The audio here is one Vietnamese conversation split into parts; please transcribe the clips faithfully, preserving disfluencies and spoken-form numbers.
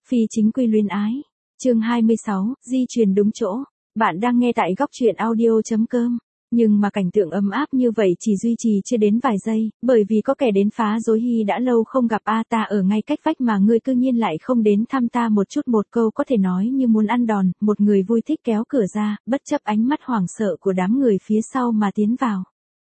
Phi chính quy luyến ái. Chương hai mươi sáu, di truyền đúng chỗ. Bạn đang nghe tại góc truyện audio chấm com. Nhưng mà cảnh tượng ấm áp như vậy chỉ duy trì chưa đến vài giây, bởi vì có kẻ đến phá rối. Hy đã lâu không gặp a, ta ở ngay cách vách mà ngươi cư nhiên lại không đến thăm ta một chút. Một câu có thể nói như muốn ăn đòn. Một người vui thích kéo cửa ra, bất chấp ánh mắt hoảng sợ của đám người phía sau mà tiến vào.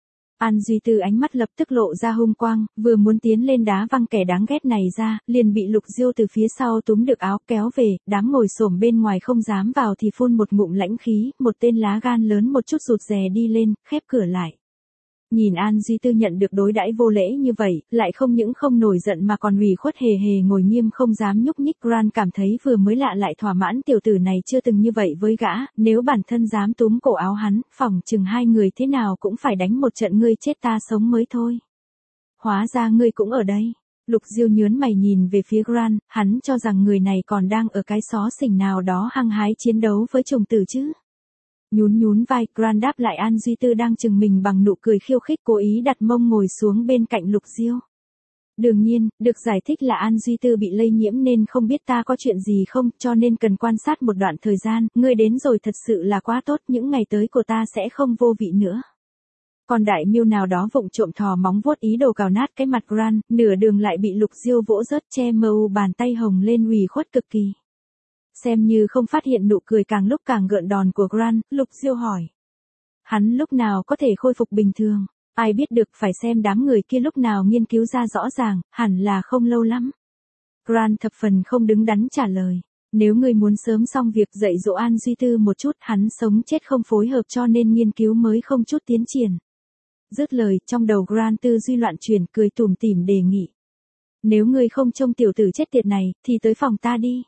An Duy Tư ánh mắt lập tức lộ ra hung quang, vừa muốn tiến lên đá văng kẻ đáng ghét này ra, liền bị Lục Diêu từ phía sau túm được áo kéo về. Đám ngồi xổm bên ngoài không dám vào thì phun một ngụm lãnh khí, một tên lá gan lớn một chút rụt rè đi lên, khép cửa lại. Nhìn An Duy Tư nhận được đối đãi vô lễ như vậy, lại không những không nổi giận mà còn ủy khuất hề hề ngồi nghiêm không dám nhúc nhích. Gran cảm thấy vừa mới lạ lại thỏa mãn, tiểu tử này chưa từng như vậy với gã, nếu bản thân dám túm cổ áo hắn, phỏng chừng hai người thế nào cũng phải đánh một trận ngươi chết ta sống mới thôi. Hóa ra ngươi cũng ở đây. Lục Diêu nhớn mày nhìn về phía Gran, hắn cho rằng người này còn đang ở cái xó xỉnh nào đó hăng hái chiến đấu với trùng tử chứ. Nhún nhún vai, Gran đáp lại An Duy Tư đang chừng mình bằng nụ cười khiêu khích, cố ý đặt mông ngồi xuống bên cạnh Lục Diêu. Đương nhiên, được giải thích là An Duy Tư bị lây nhiễm nên không biết ta có chuyện gì không, cho nên cần quan sát một đoạn thời gian. Ngươi đến rồi thật sự là quá tốt, những ngày tới của ta sẽ không vô vị nữa. Còn đại miêu nào đó vụng trộm thò móng vuốt ý đồ cào nát cái mặt Gran, nửa đường lại bị Lục Diêu vỗ rớt, che mờ u bàn tay hồng lên ủy khuất cực kỳ. Xem như không phát hiện nụ cười càng lúc càng gợn đòn của Gran, Lục Diêu hỏi. Hắn lúc nào có thể khôi phục bình thường? Ai biết được, phải xem đám người kia lúc nào nghiên cứu ra rõ ràng, hẳn là không lâu lắm. Gran thập phần không đứng đắn trả lời. Nếu ngươi muốn sớm xong việc dạy dỗ An Duy Tư một chút, hắn sống chết không phối hợp cho nên nghiên cứu mới không chút tiến triển. Dứt lời, trong đầu Gran tư duy loạn chuyển, cười tủm tỉm đề nghị. Nếu ngươi không trông tiểu tử chết tiệt này, thì tới phòng ta đi.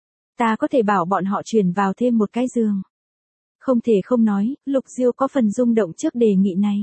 Ta có thể bảo bọn họ chuyển vào thêm một cái giường. Không thể không nói, Lục Diêu có phần rung động trước đề nghị này.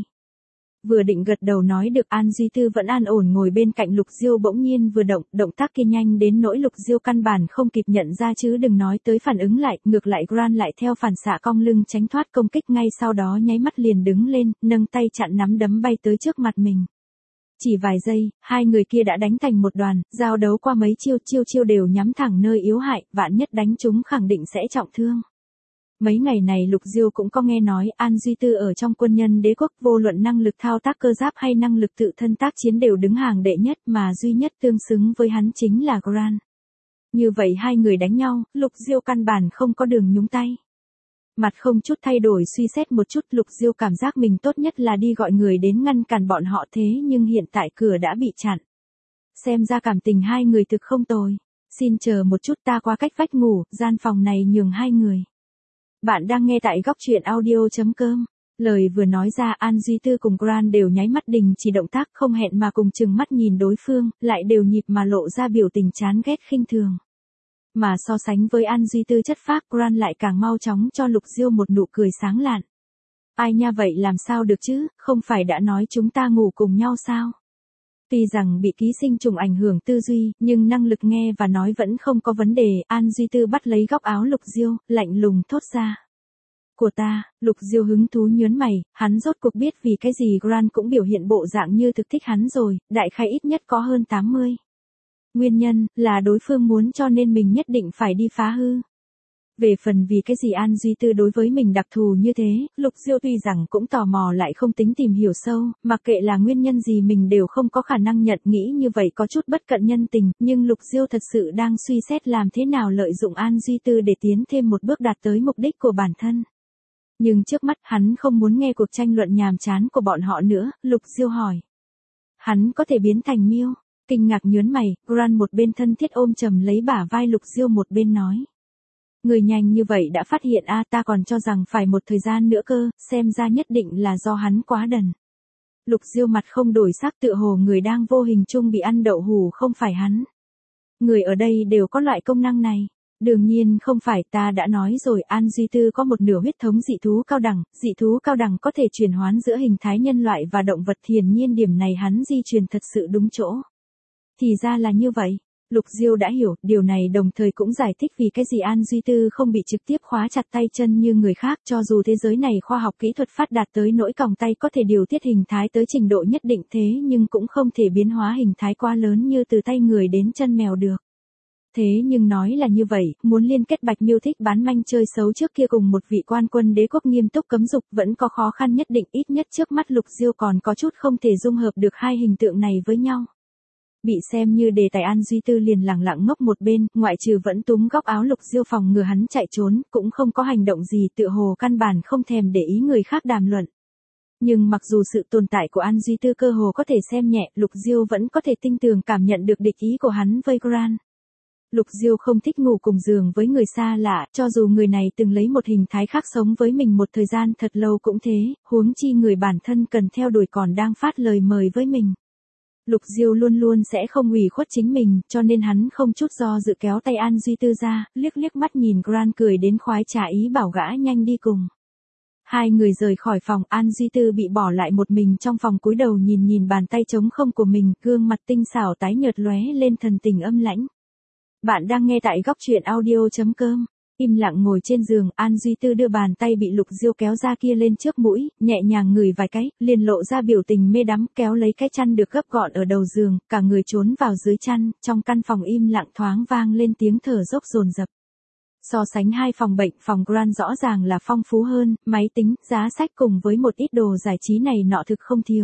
Vừa định gật đầu nói được, An Duy Tư vẫn an ổn ngồi bên cạnh Lục Diêu bỗng nhiên vừa động, động tác kia nhanh đến nỗi Lục Diêu căn bản không kịp nhận ra chứ đừng nói tới phản ứng lại, ngược lại Gran lại theo phản xạ cong lưng tránh thoát công kích, ngay sau đó nháy mắt liền đứng lên, nâng tay chặn nắm đấm bay tới trước mặt mình. Chỉ vài giây, hai người kia đã đánh thành một đoàn, giao đấu qua mấy chiêu, chiêu chiêu đều nhắm thẳng nơi yếu hại, vạn nhất đánh chúng khẳng định sẽ trọng thương. Mấy ngày này Lục Diêu cũng có nghe nói An Duy Tư ở trong quân nhân đế quốc vô luận năng lực thao tác cơ giáp hay năng lực tự thân tác chiến đều đứng hàng đệ nhất, mà duy nhất tương xứng với hắn chính là Gran. Như vậy hai người đánh nhau, Lục Diêu căn bản không có đường nhúng tay. Mặt không chút thay đổi suy xét một chút, Lục Diêu cảm giác mình tốt nhất là đi gọi người đến ngăn cản bọn họ, thế nhưng hiện tại cửa đã bị chặn. Xem ra cảm tình hai người thực không tồi. Xin chờ một chút, ta qua cách vách ngủ, gian phòng này nhường hai người. Bạn đang nghe tại góc truyện audio chấm com. Lời vừa nói ra, An Duy Tư cùng Gran đều nháy mắt đình chỉ động tác, không hẹn mà cùng chừng mắt nhìn đối phương, lại đều nhịp mà lộ ra biểu tình chán ghét khinh thường. Mà so sánh với An Duy Tư chất phác, Gran lại càng mau chóng cho Lục Diêu một nụ cười sáng lạn. Ai nha, vậy làm sao được chứ, không phải đã nói chúng ta ngủ cùng nhau sao? Tuy rằng bị ký sinh trùng ảnh hưởng tư duy, nhưng năng lực nghe và nói vẫn không có vấn đề. An Duy Tư bắt lấy góc áo Lục Diêu, lạnh lùng thốt ra. Của ta. Lục Diêu hứng thú nhớn mày, hắn rốt cuộc biết vì cái gì Gran cũng biểu hiện bộ dạng như thực thích hắn rồi, đại khái ít nhất có hơn tám mươi. Nguyên nhân là đối phương muốn cho nên mình nhất định phải đi phá hư. Về phần vì cái gì An Duy Tư đối với mình đặc thù như thế, Lục Diêu tuy rằng cũng tò mò lại không tính tìm hiểu sâu, mặc kệ là nguyên nhân gì mình đều không có khả năng nhận, nghĩ như vậy có chút bất cận nhân tình, nhưng Lục Diêu thật sự đang suy xét làm thế nào lợi dụng An Duy Tư để tiến thêm một bước đạt tới mục đích của bản thân. Nhưng trước mắt hắn không muốn nghe cuộc tranh luận nhàm chán của bọn họ nữa, Lục Diêu hỏi. Hắn có thể biến thành miêu? Kinh ngạc nhớn mày, Gran một bên thân thiết ôm chầm lấy bả vai Lục Diêu một bên nói. Người nhanh như vậy đã phát hiện a, ta còn cho rằng phải một thời gian nữa cơ, xem ra nhất định là do hắn quá đần. Lục Diêu mặt không đổi sắc, tựa hồ người đang vô hình chung bị ăn đậu hù không phải hắn. Người ở đây đều có loại công năng này. Đương nhiên không phải, ta đã nói rồi, An Duy Tư có một nửa huyết thống dị thú cao đẳng, dị thú cao đẳng có thể chuyển hoán giữa hình thái nhân loại và động vật, hiển nhiên điểm này hắn di truyền thật sự đúng chỗ. Thì ra là như vậy. Lục Diêu đã hiểu, điều này đồng thời cũng giải thích vì cái gì An Duy Tư không bị trực tiếp khóa chặt tay chân như người khác, cho dù thế giới này khoa học kỹ thuật phát đạt tới nỗi còng tay có thể điều tiết hình thái tới trình độ nhất định, thế nhưng cũng không thể biến hóa hình thái quá lớn như từ tay người đến chân mèo được. Thế nhưng nói là như vậy, muốn liên kết Bạch Miêu thích bán manh chơi xấu trước kia cùng một vị quan quân đế quốc nghiêm túc cấm dục vẫn có khó khăn nhất định, ít nhất trước mắt Lục Diêu còn có chút không thể dung hợp được hai hình tượng này với nhau. Bị xem như đề tài An Duy Tư liền lẳng lặng ngốc một bên, ngoại trừ vẫn túm góc áo Lục Diêu phòng ngừa hắn chạy trốn, cũng không có hành động gì, tựa hồ căn bản không thèm để ý người khác đàm luận. Nhưng mặc dù sự tồn tại của An Duy Tư cơ hồ có thể xem nhẹ, Lục Diêu vẫn có thể tinh tường cảm nhận được địch ý của hắn với Gran. Lục Diêu không thích ngủ cùng giường với người xa lạ, cho dù người này từng lấy một hình thái khác sống với mình một thời gian thật lâu cũng thế, huống chi người bản thân cần theo đuổi còn đang phát lời mời với mình. Lục Diêu luôn luôn sẽ không ủy khuất chính mình, cho nên hắn không chút do dự kéo tay An Duy Tư ra, liếc liếc mắt nhìn Gran cười đến khoái trá ý bảo gã nhanh đi cùng. Hai người rời khỏi phòng, An Duy Tư bị bỏ lại một mình trong phòng cúi đầu nhìn nhìn bàn tay trống không của mình, gương mặt tinh xảo tái nhợt lóe lên thần tình âm lãnh. Bạn đang nghe tại góc truyện audio chấm com. Im lặng ngồi trên giường, An Duy Tư đưa bàn tay bị Lục Diêu kéo ra kia lên trước mũi, nhẹ nhàng ngửi vài cái, liền lộ ra biểu tình mê đắm, kéo lấy cái chăn được gấp gọn ở đầu giường, cả người trốn vào dưới chăn, trong căn phòng im lặng thoáng vang lên tiếng thở dốc dồn dập. So sánh hai phòng bệnh, phòng Gran rõ ràng là phong phú hơn, máy tính, giá sách cùng với một ít đồ giải trí này nọ thực không thiếu.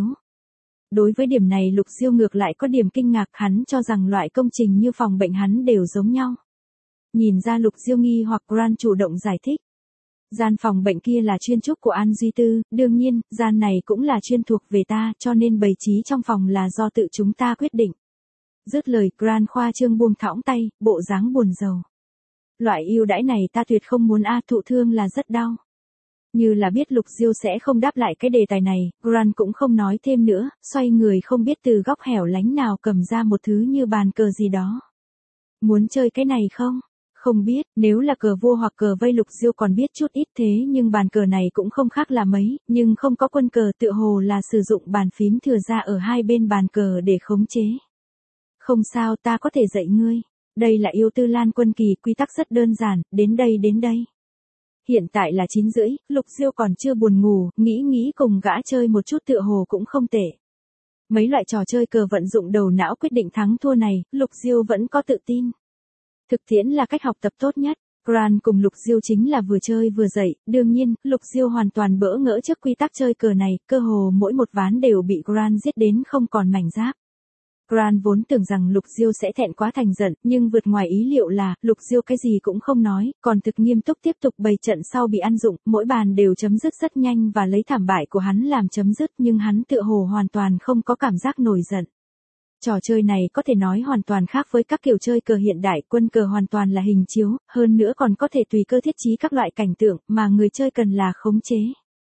Đối với điểm này Lục Diêu ngược lại có điểm kinh ngạc, hắn cho rằng loại công trình như phòng bệnh hắn đều giống nhau. Nhìn ra Lục Diêu nghi hoặc, Gran chủ động giải thích. Gian phòng bệnh kia là chuyên trúc của An Duy Tư, đương nhiên, gian này cũng là chuyên thuộc về ta, cho nên bày trí trong phòng là do tự chúng ta quyết định. Dứt lời, Gran khoa trương buông thõng tay, bộ dáng buồn rầu. Loại ưu đãi này ta tuyệt không muốn, a thụ thương là rất đau. Như là biết Lục Diêu sẽ không đáp lại cái đề tài này, Gran cũng không nói thêm nữa, xoay người không biết từ góc hẻo lánh nào cầm ra một thứ như bàn cờ gì đó. Muốn chơi cái này không? Không biết, nếu là cờ vua hoặc cờ vây Lục Diêu còn biết chút ít, thế nhưng bàn cờ này cũng không khác là mấy, nhưng không có quân cờ, tựa hồ là sử dụng bàn phím thừa ra ở hai bên bàn cờ để khống chế. Không sao, ta có thể dạy ngươi. Đây là yêu tư Lan Quân Kỳ, quy tắc rất đơn giản, đến đây đến đây. Hiện tại là chín rưỡi, Lục Diêu còn chưa buồn ngủ, nghĩ nghĩ cùng gã chơi một chút tựa hồ cũng không tệ. Mấy loại trò chơi cờ vận dụng đầu não quyết định thắng thua này, Lục Diêu vẫn có tự tin. Thực tiễn là cách học tập tốt nhất. Gran cùng Lục Diêu chính là vừa chơi vừa dạy, đương nhiên, Lục Diêu hoàn toàn bỡ ngỡ trước quy tắc chơi cờ này, cơ hồ mỗi một ván đều bị Gran giết đến không còn mảnh giáp. Gran vốn tưởng rằng Lục Diêu sẽ thẹn quá thành giận, nhưng vượt ngoài ý liệu là, Lục Diêu cái gì cũng không nói, còn thực nghiêm túc tiếp tục bày trận sau bị ăn dụng, mỗi bàn đều chấm dứt rất nhanh và lấy thảm bại của hắn làm chấm dứt, nhưng hắn tựa hồ hoàn toàn không có cảm giác nổi giận. Trò chơi này có thể nói hoàn toàn khác với các kiểu chơi cờ hiện đại, quân cờ hoàn toàn là hình chiếu, hơn nữa còn có thể tùy cơ thiết trí các loại cảnh tượng mà người chơi cần là khống chế.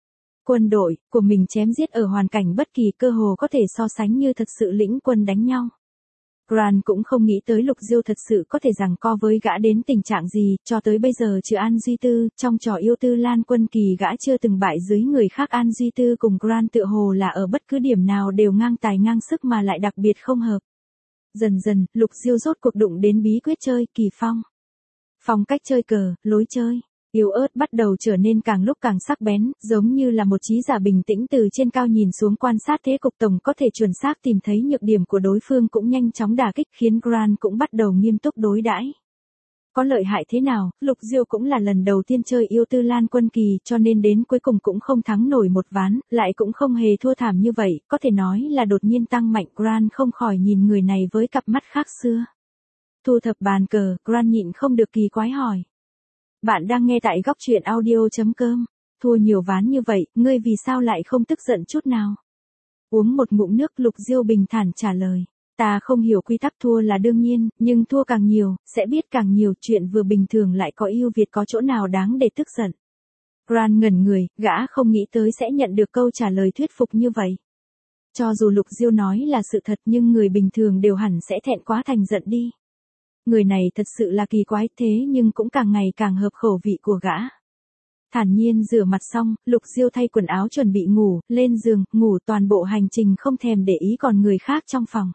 Quân đội của mình chém giết ở hoàn cảnh bất kỳ, cơ hồ có thể so sánh như thật sự lĩnh quân đánh nhau. Gran cũng không nghĩ tới Lục Diêu thật sự có thể giằng co với gã đến tình trạng gì, cho tới bây giờ trừ An Duy Tư, trong trò yêu tư Lan Quân Kỳ gã chưa từng bại dưới người khác. An Duy Tư cùng Gran tựa hồ là ở bất cứ điểm nào đều ngang tài ngang sức mà lại đặc biệt không hợp. Dần dần, Lục Diêu rốt cuộc đụng đến bí quyết chơi kỳ phong. Phong cách chơi cờ, lối chơi yếu ớt bắt đầu trở nên càng lúc càng sắc bén, giống như là một trí giả bình tĩnh từ trên cao nhìn xuống quan sát thế cục tổng có thể chuẩn xác tìm thấy nhược điểm của đối phương cũng nhanh chóng đả kích, khiến Gran cũng bắt đầu nghiêm túc đối đãi. Có lợi hại thế nào, Lục Diêu cũng là lần đầu tiên chơi yêu tư Lan Quân Kỳ, cho nên đến cuối cùng cũng không thắng nổi một ván, lại cũng không hề thua thảm như vậy, có thể nói là đột nhiên tăng mạnh. Gran không khỏi nhìn người này với cặp mắt khác xưa. Thu thập bàn cờ, Gran nhịn không được kỳ quái hỏi. Bạn đang nghe tại góc truyện audio chấm com. Thua nhiều ván như vậy, ngươi vì sao lại không tức giận chút nào? Uống một ngụm nước, Lục Diêu bình thản trả lời. Ta không hiểu quy tắc, thua là đương nhiên, nhưng thua càng nhiều, sẽ biết càng nhiều, chuyện vừa bình thường lại có ưu việt, có chỗ nào đáng để tức giận. Gran ngẩn người, gã không nghĩ tới sẽ nhận được câu trả lời thuyết phục như vậy. Cho dù Lục Diêu nói là sự thật nhưng người bình thường đều hẳn sẽ thẹn quá thành giận đi. Người này thật sự là kỳ quái, thế nhưng cũng càng ngày càng hợp khẩu vị của gã. Thản nhiên rửa mặt xong, Lục Diêu thay quần áo chuẩn bị ngủ, lên giường, ngủ toàn bộ hành trình không thèm để ý còn người khác trong phòng.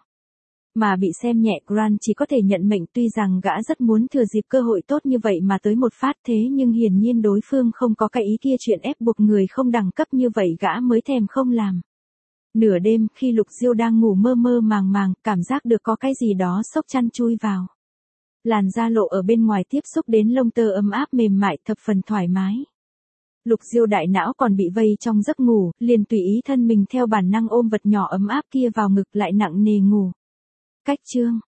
Mà bị xem nhẹ, Gran chỉ có thể nhận mệnh, tuy rằng gã rất muốn thừa dịp cơ hội tốt như vậy mà tới một phát, thế nhưng hiển nhiên đối phương không có cái ý kia, chuyện ép buộc người không đẳng cấp như vậy gã mới thèm không làm. Nửa đêm, khi Lục Diêu đang ngủ mơ mơ màng màng, cảm giác được có cái gì đó xốc chăn chui vào. Làn da lộ ở bên ngoài tiếp xúc đến lông tơ ấm áp mềm mại thập phần thoải mái. Lục Diêu đại não còn bị vây trong giấc ngủ, liền tùy ý thân mình theo bản năng ôm vật nhỏ ấm áp kia vào ngực lại nặng nề ngủ. Cách chương